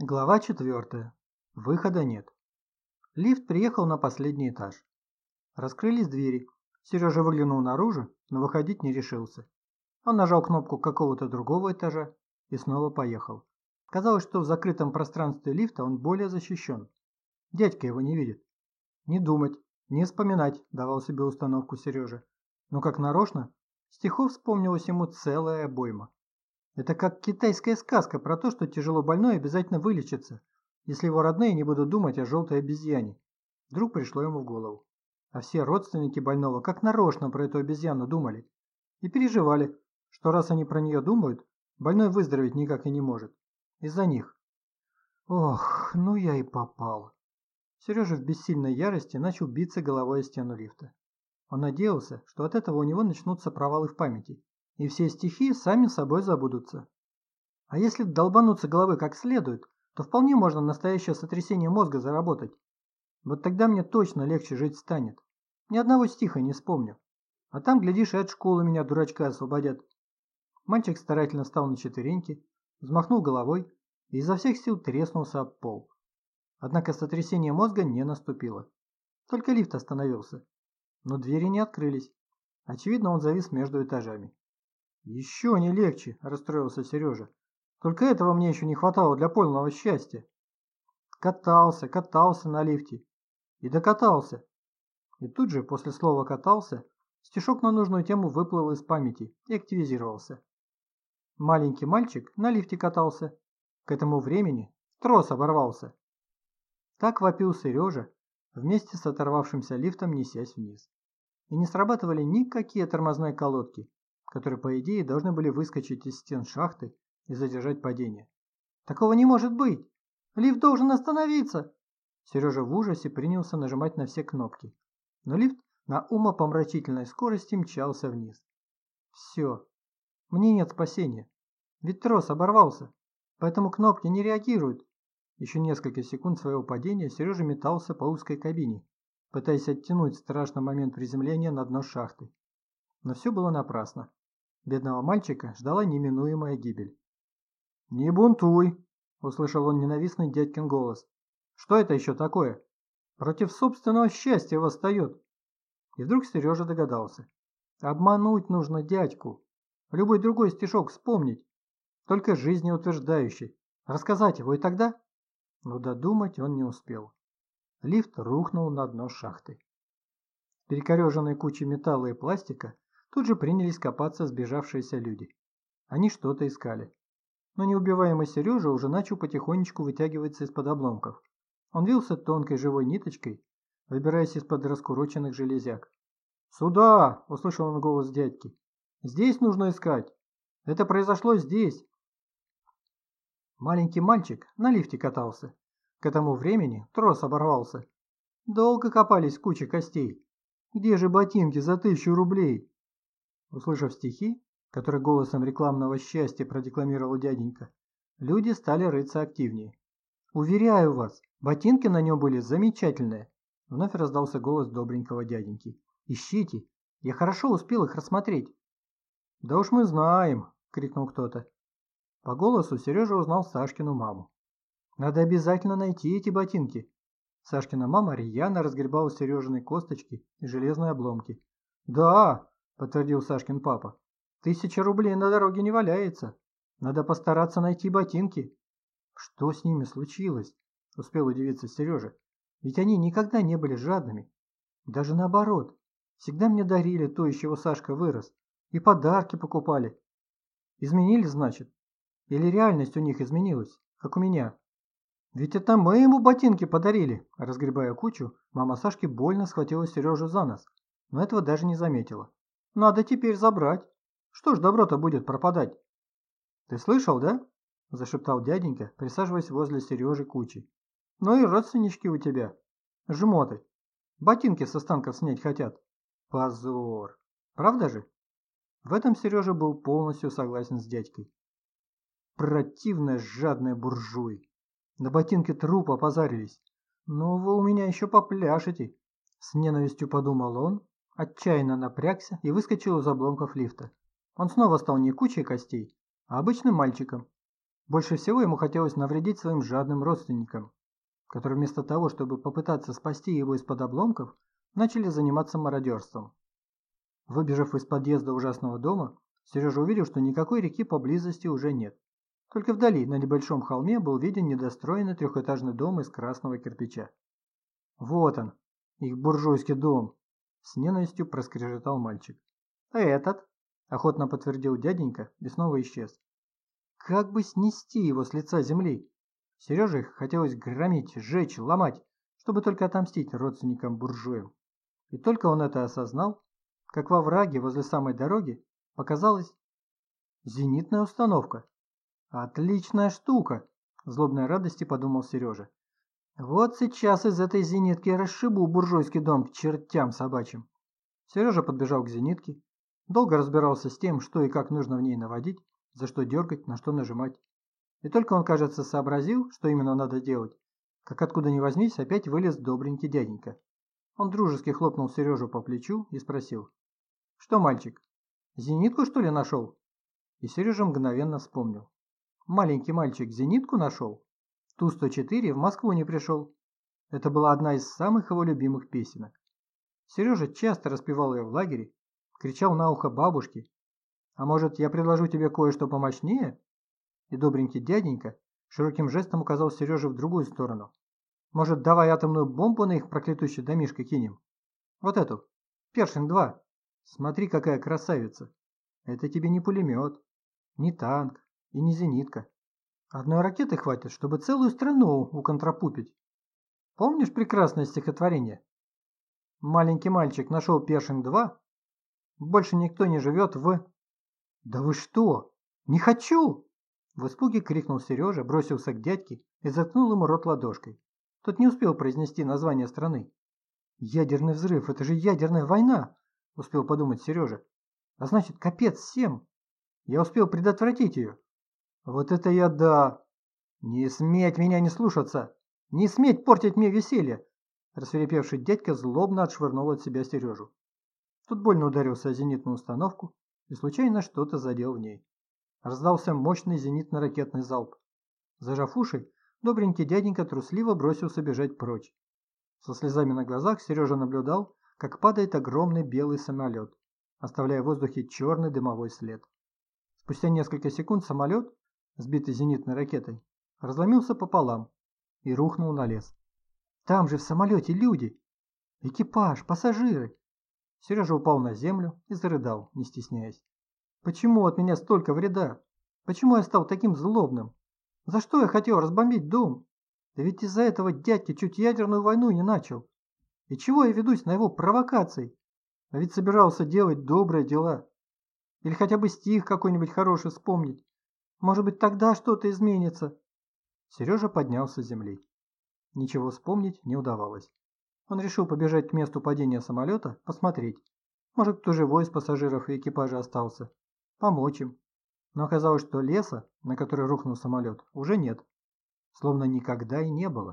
Глава 4. Выхода нет. Лифт приехал на последний этаж. Раскрылись двери. Сережа выглянул наружу, но выходить не решился. Он нажал кнопку какого-то другого этажа и снова поехал. Казалось, что в закрытом пространстве лифта он более защищен. Дядька его не видит. Не думать, не вспоминать, давал себе установку Сережа. Но как нарочно, стихов вспомнилась ему целая обойма. Это как китайская сказка про то, что тяжело больной обязательно вылечится, если его родные не будут думать о желтой обезьяне. Вдруг пришло ему в голову. А все родственники больного как нарочно про эту обезьяну думали. И переживали, что раз они про нее думают, больной выздороветь никак и не может. Из-за них. Ох, ну я и попал. Сережа в бессильной ярости начал биться головой о стену лифта. Он надеялся, что от этого у него начнутся провалы в памяти, и все стихи сами собой забудутся. А если долбануться головой как следует, то вполне можно настоящее сотрясение мозга заработать. Вот тогда мне точно легче жить станет. Ни одного стиха не вспомню. А там, глядишь, и от школы меня, дурачка, освободят. Мальчик старательно встал на четвереньки, взмахнул головой и изо всех сил треснулся об пол. Однако сотрясение мозга не наступило. Только лифт остановился. Но двери не открылись. Очевидно, он завис между этажами. «Еще не легче», – расстроился Сережа. «Только этого мне еще не хватало для полного счастья». Катался на лифте. И докатался. И тут же, после слова «катался», стишок на нужную тему выплыл из памяти и активизировался. Маленький мальчик на лифте катался. К этому времени трос оборвался. Так вопил Сережа, вместе с оторвавшимся лифтом несясь вниз. И не срабатывали никакие тормозные колодки, которые, по идее, должны были выскочить из стен шахты и задержать падение. Такого не может быть! Лифт должен остановиться! Сережа в ужасе принялся нажимать на все кнопки. Но лифт на умопомрачительной скорости мчался вниз. Все. Мне нет спасения. Ведь трос оборвался, поэтому кнопки не реагируют. Еще несколько секунд своего падения Сережа метался по узкой кабине, пытаясь оттянуть страшный момент приземления на дно шахты. Но все было напрасно. Бедного мальчика ждала неминуемая гибель. «Не бунтуй!» – услышал он ненавистный дядькин голос. «Что это еще такое? Против собственного счастья восстает!» И вдруг Сережа догадался. Обмануть нужно дядьку. Любой другой стишок вспомнить. Только жизнеутверждающий. Рассказать его и тогда? Но додумать он не успел. Лифт рухнул на дно шахты. Перекореженные кучи металла и пластика тут же принялись копаться сбежавшиеся люди. Они что-то искали. Но неубиваемый Сережа уже начал потихонечку вытягиваться из-под обломков. Он вился тонкой живой ниточкой, выбираясь из-под раскуроченных железяк. «Сюда!» – услышал он голос дядьки. «Здесь нужно искать! Это произошло здесь!» Маленький мальчик на лифте катался. К этому времени трос оборвался. Долго копались в куче костей. Где же ботинки за 1000 рублей? Услышав стихи, которые голосом рекламного счастья продекламировал дяденька, люди стали рыться активнее. «Уверяю вас, ботинки на нем были замечательные!» Вновь раздался голос добренького дяденьки. «Ищите! Я хорошо успел их рассмотреть!» «Да уж мы знаем!» – крикнул кто-то. По голосу Сережа узнал Сашкину маму. «Надо обязательно найти эти ботинки!» Сашкина мама рьяно разгребала Сережиной косточки и железные обломки. «Да!» – подтвердил Сашкин папа. 1000 рублей на дороге не валяется. Надо постараться найти ботинки». «Что с ними случилось?» – успел удивиться Сережа. «Ведь они никогда не были жадными. Даже наоборот. Всегда мне дарили то, из чего Сашка вырос. И подарки покупали. Изменились, значит? Или реальность у них изменилась, как у меня?» «Ведь это мы ему ботинки подарили!» Разгребая кучу, мама Сашки больно схватила Сережу за нос, но этого даже не заметила. «Надо теперь забрать. Что ж добро-то будет пропадать?» «Ты слышал, да?» – зашептал дяденька, присаживаясь возле Сережи кучи. «Ну и родственнички у тебя. Жмоты. Ботинки с останков снять хотят. Позор. Правда же?» В этом Сережа был полностью согласен с дядькой. «Противная жадная буржуи. На ботинке трупа позарились. Ну вы у меня еще попляшете!» С ненавистью подумал он, отчаянно напрягся и выскочил из обломков лифта. Он снова стал не кучей костей, а обычным мальчиком. Больше всего ему хотелось навредить своим жадным родственникам, которые вместо того, чтобы попытаться спасти его из-под обломков, начали заниматься мародерством. Выбежав из подъезда ужасного дома, Сережа увидел, что никакой реки поблизости уже нет. Только вдали, на небольшом холме, был виден недостроенный трехэтажный дом из красного кирпича. «Вот он, их буржуйский дом!» – с ненавистью проскрежетал мальчик. «А этот?» – охотно подтвердил дяденька и снова исчез. Как бы снести его с лица земли? Сереже хотелось громить, сжечь, ломать, чтобы только отомстить родственникам-буржуям. И только он это осознал, как во враге возле самой дороги показалась зенитная установка. Отличная штука, в злобной радости подумал Сережа. Вот сейчас из этой зенитки расшибу буржуйский дом к чертям собачьим. Сережа подбежал к зенитке, долго разбирался с тем, что и как нужно в ней наводить, за что дергать, на что нажимать. И только он, кажется, сообразил, что именно надо делать, как откуда ни возьмись, опять вылез добренький дяденька. Он дружески хлопнул Сережу по плечу и спросил: «Что, мальчик, зенитку, что ли, нашел?» И Сережа мгновенно вспомнил. Маленький мальчик зенитку нашел? Ту-104 в Москву не пришел. Это была одна из самых его любимых песенок. Сережа часто распевал ее в лагере, кричал на ухо бабушке: «А может, я предложу тебе кое-что помощнее?» И добренький дяденька широким жестом указал Сереже в другую сторону. «Может, давай атомную бомбу на их проклятущий домишко кинем? Вот эту, Першинг-2. Смотри, какая красавица. Это тебе не пулемет, не танк и не зенитка. Одной ракеты хватит, чтобы целую страну уконтрапупить. Помнишь прекрасное стихотворение? Маленький мальчик нашел Першинг-2. Больше никто не живет в...» «Да вы что? Не хочу!» В испуге крикнул Сережа, бросился к дядьке и заткнул ему рот ладошкой. Тот не успел произнести название страны. «Ядерный взрыв, это же ядерная война!» Успел подумать Сережа. «А значит, капец всем! Я успел предотвратить ее!» «Вот это я да! Не сметь меня не слушаться! Не сметь портить мне веселье!» Рассвирепевший дядька злобно отшвырнул от себя Сережу. Тут больно ударился о зенитную установку и случайно что-то задел в ней. Раздался мощный зенитно-ракетный залп. Зажав уши, добренький дяденька трусливо бросился бежать прочь. Со слезами на глазах Сережа наблюдал, как падает огромный белый самолет, оставляя в воздухе черный дымовой след. Спустя несколько секунд самолет, сбитый зенитной ракетой, разломился пополам и рухнул на лес. «Там же в самолете люди! Экипаж, пассажиры!» Сережа упал на землю и зарыдал, не стесняясь. «Почему от меня столько вреда? Почему я стал таким злобным? За что я хотел разбомбить дом? Да ведь из-за этого дядьки чуть ядерную войну не начал. И чего я ведусь на его провокации? А ведь собирался делать добрые дела. Или хотя бы стих какой-нибудь хороший вспомнить. Может быть, тогда что-то изменится». Сережа поднялся с земли. Ничего вспомнить не удавалось. Он решил побежать к месту падения самолета, посмотреть. Может, кто живой из пассажиров и экипажа остался. Помочь им. Но оказалось, что леса, на который рухнул самолет, уже нет. Словно никогда и не было.